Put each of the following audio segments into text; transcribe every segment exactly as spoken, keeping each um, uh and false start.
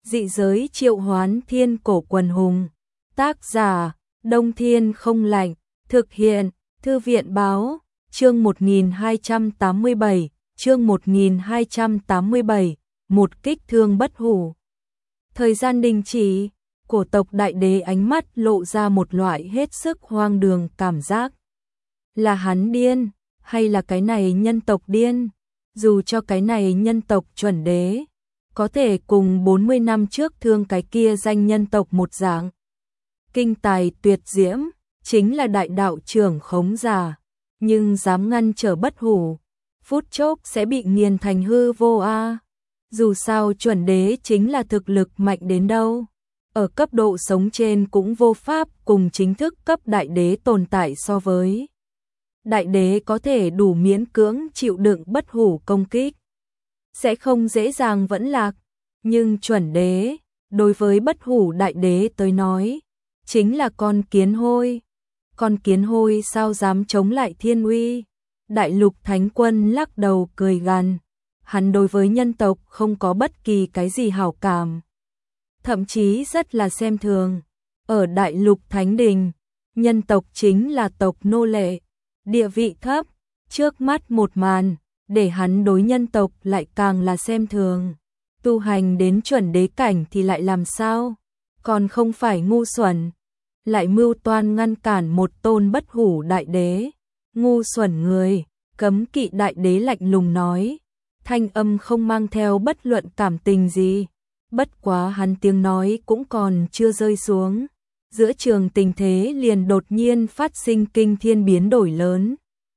Dị giới triệu hoán thiên cổ quần hùng. Tác giả, Đông Thiên không lạnh. Thực hiện, Thư viện báo, chương một nghìn hai trăm tám mươi bảy, chương một nghìn hai trăm tám mươi bảy, một kích thương bất hủ. Thời gian đình chỉ, cổ tộc đại đế ánh mắt lộ ra một loại hết sức hoang đường cảm giác. Là hắn điên, hay là cái này nhân tộc điên? Dù cho cái này nhân tộc chuẩn đế, có thể cùng bốn mươi năm trước thương cái kia danh nhân tộc một dạng. Kinh tài tuyệt diễm, chính là đại đạo trưởng khống giả, nhưng dám ngăn trở bất hủ, phút chốc sẽ bị nghiền thành hư vô a. Dù sao chuẩn đế chính là thực lực mạnh đến đâu, ở cấp độ sống trên cũng vô pháp cùng chính thức cấp đại đế tồn tại so với. Đại đế có thể đủ miễn cưỡng chịu đựng bất hủ công kích, sẽ không dễ dàng vẫn lạc, nhưng chuẩn đế, đối với bất hủ đại đế tới nói, chính là con kiến hôi. Con kiến hôi sao dám chống lại thiên uy? Đại lục thánh quân lắc đầu cười gằn, hắn đối với nhân tộc không có bất kỳ cái gì hảo cảm, thậm chí rất là xem thường. Ở đại lục thánh đình, nhân tộc chính là tộc nô lệ, địa vị thấp, trước mắt một màn, để hắn đối nhân tộc lại càng là xem thường. Tu hành đến chuẩn đế cảnh thì lại làm sao? Còn không phải ngu xuẩn, lại mưu toan ngăn cản một tôn bất hủ đại đế. Ngu xuẩn người, cấm kỵ đại đế lạnh lùng nói, thanh âm không mang theo bất luận cảm tình gì. Bất quá hắn tiếng nói cũng còn chưa rơi xuống, giữa trường tình thế liền đột nhiên phát sinh kinh thiên biến đổi lớn.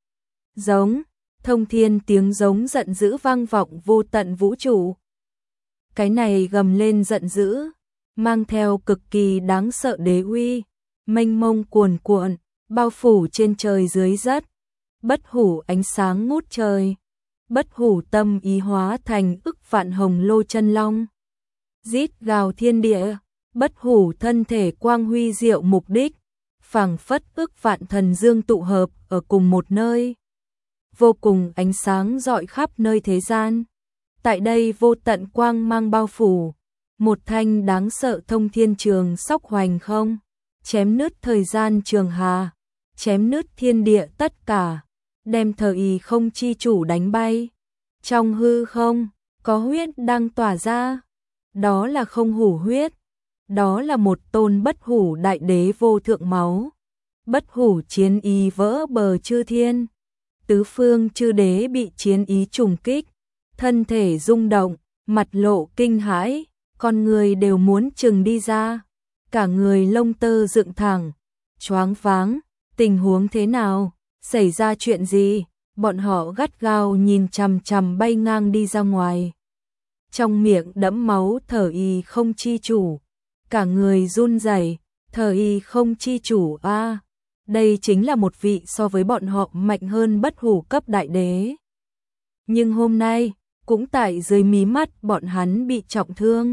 Giống, thông thiên tiếng giống giận dữ vang vọng vô tận vũ trụ. Cái này gầm lên giận dữ, mang theo cực kỳ đáng sợ đế uy, mênh mông cuồn cuộn, bao phủ trên trời dưới đất. Bất hủ ánh sáng ngút trời, bất hủ tâm ý hóa thành ức vạn hồng lô chân long, rít gào thiên địa. Bất hủ thân thể quang huy diệu mục đích, phảng phất ức vạn thần dương tụ hợp ở cùng một nơi, vô cùng ánh sáng rọi khắp nơi thế gian. Tại đây vô tận quang mang bao phủ, một thanh đáng sợ thông thiên trường sóc hoành không, chém nứt thời gian trường hà, chém nứt thiên địa tất cả, đem thời không chi chủ đánh bay. Trong hư không, có huyết đang tỏa ra, đó là không hủ huyết, đó là một tôn bất hủ đại đế vô thượng máu. Bất hủ chiến ý vỡ bờ chư thiên, tứ phương chư đế bị chiến ý trùng kích, thân thể rung động, mặt lộ kinh hãi, con người đều muốn trừng đi ra, cả người lông tơ dựng thẳng, choáng váng. Tình huống thế nào? Xảy ra chuyện gì? Bọn họ gắt gao nhìn chằm chằm bay ngang đi ra ngoài, trong miệng đẫm máu thở y không chi chủ, cả người run rẩy. Thở y không chi chủ a, à, đây chính là một vị so với bọn họ mạnh hơn bất hủ cấp đại đế. Nhưng hôm nay, cũng tại dưới mí mắt bọn hắn bị trọng thương,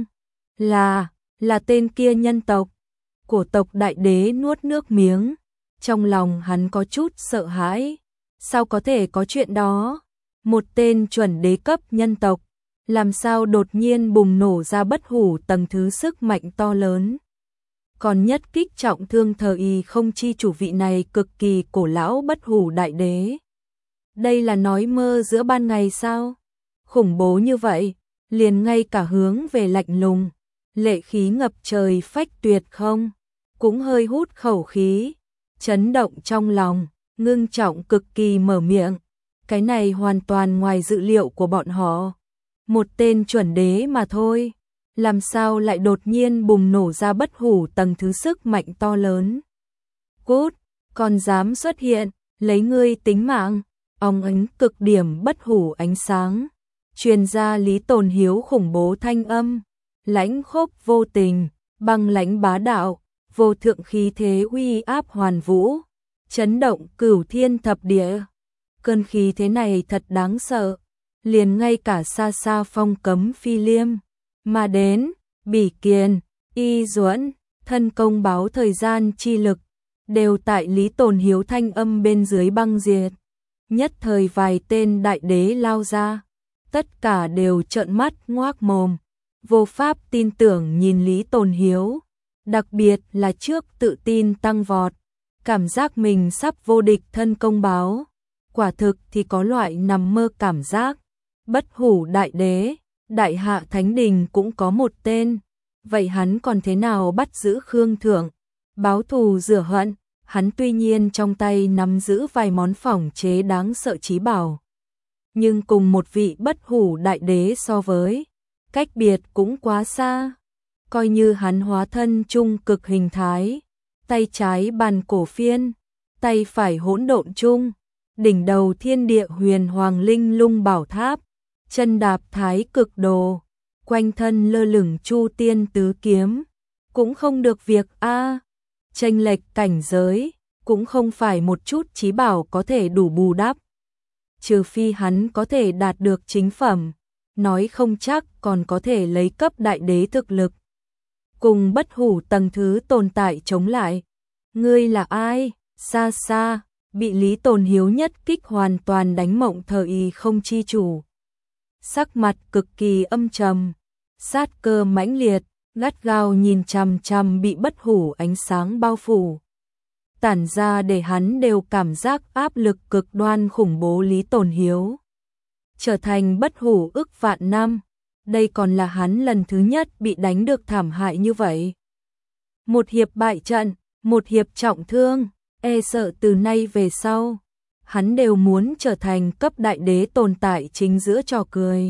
là, là tên kia nhân tộc. Cổ tộc đại đế nuốt nước miếng, trong lòng hắn có chút sợ hãi, sao có thể có chuyện đó? Một tên chuẩn đế cấp nhân tộc, làm sao đột nhiên bùng nổ ra bất hủ tầng thứ sức mạnh to lớn, còn nhất kích trọng thương thờ y không chi chủ vị này cực kỳ cổ lão bất hủ đại đế. Đây là nói mơ giữa ban ngày sao? Khủng bố như vậy, liền ngay cả hướng về lạnh lùng, lệ khí ngập trời phách tuyệt không, cũng hơi hút khẩu khí, chấn động trong lòng, ngưng trọng cực kỳ mở miệng. Cái này hoàn toàn ngoài dự liệu của bọn họ. Một tên chuẩn đế mà thôi, làm sao lại đột nhiên bùng nổ ra bất hủ tầng thứ sức mạnh to lớn. Cút, còn dám xuất hiện, lấy ngươi tính mạng. Ong ánh cực điểm bất hủ ánh sáng, truyền ra Lý Tồn Hiếu khủng bố thanh âm, lãnh khốc vô tình, băng lãnh bá đạo, vô thượng khí thế uy áp hoàn vũ, chấn động cửu thiên thập địa. Cơn khí thế này thật đáng sợ, liền ngay cả xa xa phong cấm phi liêm mà đến, bỉ kiền, y duẫn, thân công báo thời gian chi lực, đều tại Lý Tồn Hiếu thanh âm bên dưới băng diệt. Nhất thời vài tên đại đế lao ra, tất cả đều trợn mắt ngoác mồm, vô pháp tin tưởng nhìn Lý Tồn Hiếu, đặc biệt là trước tự tin tăng vọt, cảm giác mình sắp vô địch thân công báo, quả thực thì có loại nằm mơ cảm giác. Bất hủ đại đế, đại hạ thánh đình cũng có một tên, vậy hắn còn thế nào bắt giữ Khương Thượng, báo thù rửa hận? Hắn tuy nhiên trong tay nắm giữ vài món phỏng chế đáng sợ chí bảo, nhưng cùng một vị bất hủ đại đế so với, cách biệt cũng quá xa. Coi như hắn hóa thân trung cực hình thái, tay trái bàn cổ phiên, tay phải hỗn độn trung, đỉnh đầu thiên địa huyền hoàng linh lung bảo tháp, chân đạp thái cực đồ, quanh thân lơ lửng chu tiên tứ kiếm, cũng không được việc a. Chênh lệch cảnh giới, cũng không phải một chút chí bảo có thể đủ bù đắp. Trừ phi hắn có thể đạt được chính phẩm, nói không chắc còn có thể lấy cấp đại đế thực lực. Cùng bất hủ tầng thứ tồn tại chống lại. Ngươi là ai? Xa xa, bị Lý Tồn Hiếu nhất kích hoàn toàn đánh mộng thờ y không chi chủ. Sắc mặt cực kỳ âm trầm, sát cơ mãnh liệt, gắt gao nhìn chằm chằm bị bất hủ ánh sáng bao phủ, tản ra để hắn đều cảm giác áp lực cực đoan khủng bố. Lý Tồn Hiếu trở thành bất hủ ức vạn năm, đây còn là hắn lần thứ nhất bị đánh được thảm hại như vậy. Một hiệp bại trận, một hiệp trọng thương, e sợ từ nay về sau, hắn đều muốn trở thành cấp đại đế tồn tại chính giữa trò cười.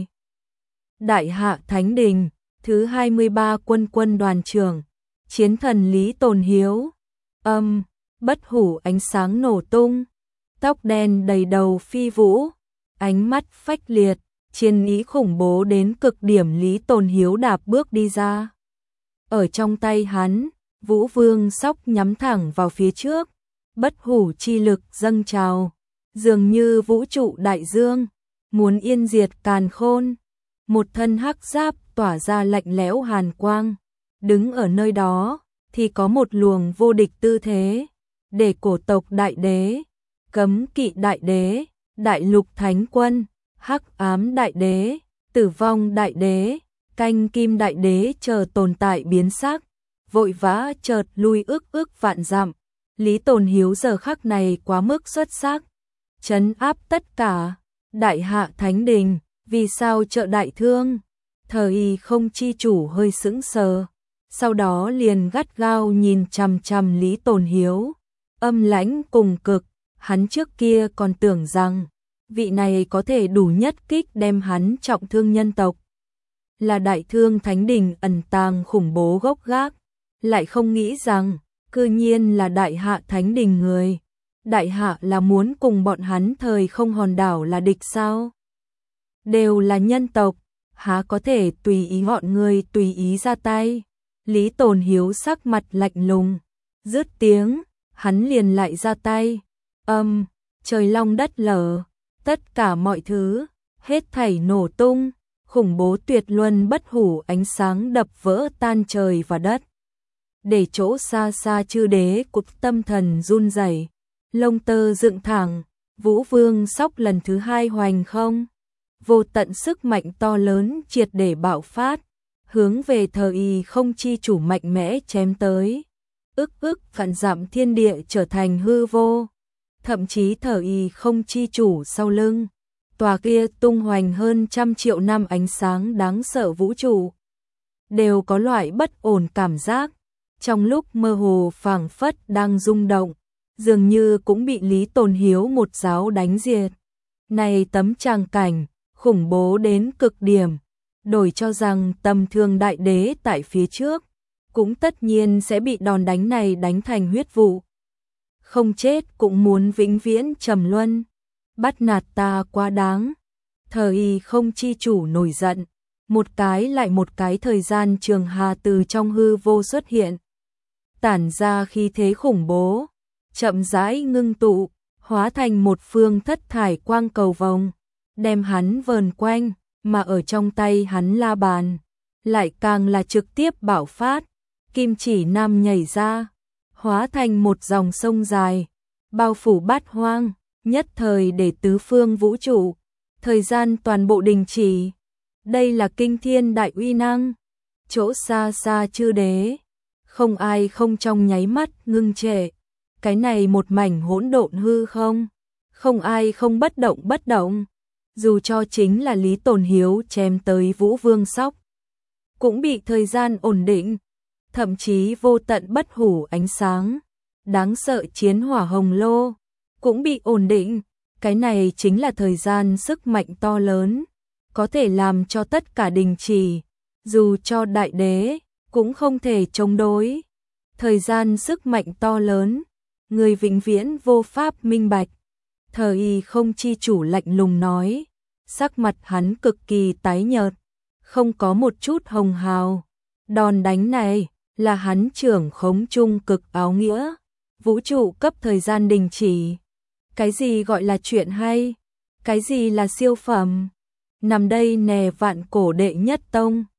Đại hạ thánh đình, thứ hai mươi ba quân quân đoàn trưởng, chiến thần Lý Tồn Hiếu. Âm, bất hủ ánh sáng nổ tung, tóc đen đầy đầu phi vũ, ánh mắt phách liệt, chiến ý khủng bố đến cực điểm. Lý Tồn Hiếu đạp bước đi ra. Ở trong tay hắn, Vũ Vương sóc nhắm thẳng vào phía trước, bất hủ chi lực dâng trào, dường như vũ trụ đại dương, muốn yên diệt càn khôn. Một thân hắc giáp tỏa ra lạnh lẽo hàn quang, đứng ở nơi đó thì có một luồng vô địch tư thế, để cổ tộc đại đế, cấm kỵ đại đế, đại lục thánh quân, hắc ám đại đế, tử vong đại đế, canh kim đại đế chờ tồn tại biến sắc, vội vã chợt lui ước ước vạn dặm. Lý Tồn Hiếu giờ khắc này quá mức xuất sắc, trấn áp tất cả. Đại hạ thánh đình, vì sao trợ đại thương? Thời y không chi chủ hơi sững sờ, sau đó liền gắt gao nhìn chằm chằm Lý Tồn Hiếu, âm lãnh cùng cực. Hắn trước kia còn tưởng rằng vị này có thể đủ nhất kích đem hắn trọng thương nhân tộc, là đại thương thánh đình ẩn tàng khủng bố gốc gác, lại không nghĩ rằng cư nhiên là đại hạ thánh đình người. Đại hạ là muốn cùng bọn hắn thời không hòn đảo là địch sao? Đều là nhân tộc, há có thể tùy ý bọn người tùy ý ra tay? Lý Tồn Hiếu sắc mặt lạnh lùng, dứt tiếng, hắn liền lại ra tay. Âm, trời long đất lở, tất cả mọi thứ, hết thảy nổ tung, khủng bố tuyệt luân bất hủ ánh sáng đập vỡ tan trời và đất. Để chỗ xa xa chư đế cục tâm thần run rẩy, lông tơ dựng thẳng. Vũ Vương sóc lần thứ hai hoành không, vô tận sức mạnh to lớn triệt để bạo phát, hướng về thời y không chi chủ mạnh mẽ chém tới. Ức ức vạn dặm thiên địa trở thành hư vô, thậm chí thời y không chi chủ sau lưng, tòa kia tung hoành hơn trăm triệu năm ánh sáng đáng sợ vũ trụ, đều có loại bất ổn cảm giác, trong lúc mơ hồ phảng phất đang rung động, dường như cũng bị Lý Tồn Hiếu một giáo đánh diệt. Này tấm tràng cảnh, khủng bố đến cực điểm, đổi cho rằng tầm thường đại đế tại phía trước, cũng tất nhiên sẽ bị đòn đánh này đánh thành huyết vụ. Không chết cũng muốn vĩnh viễn trầm luân, bắt nạt ta quá đáng. Thời y không chi chủ nổi giận, một cái lại một cái thời gian trường hà từ trong hư vô xuất hiện, tản ra khí thế khủng bố, chậm rãi ngưng tụ, hóa thành một phương thất thải quang cầu vòng, đem hắn vờn quanh, mà ở trong tay hắn la bàn, lại càng là trực tiếp bạo phát, kim chỉ nam nhảy ra, hóa thành một dòng sông dài, bao phủ bát hoang, nhất thời để tứ phương vũ trụ, thời gian toàn bộ đình chỉ. Đây là kinh thiên đại uy năng, chỗ xa xa chư đế, không ai không trong nháy mắt ngưng trệ. Cái này một mảnh hỗn độn hư không, không ai không bất động bất động. Dù cho chính là Lý Tồn Hiếu chém tới Vũ Vương Sóc, cũng bị thời gian ổn định, thậm chí vô tận bất hủ ánh sáng, đáng sợ chiến hỏa hồng lô, cũng bị ổn định. Cái này chính là thời gian sức mạnh to lớn, có thể làm cho tất cả đình chỉ, dù cho đại đế, cũng không thể chống đối. Thời gian sức mạnh to lớn, người vĩnh viễn vô pháp minh bạch. Thời không chi chủ lạnh lùng nói, sắc mặt hắn cực kỳ tái nhợt, không có một chút hồng hào. Đòn đánh này là hắn trưởng khống trung cực áo nghĩa, vũ trụ cấp thời gian đình chỉ. Cái gì gọi là chuyện hay? Cái gì là siêu phẩm? Nằm đây nè vạn cổ đệ nhất tông.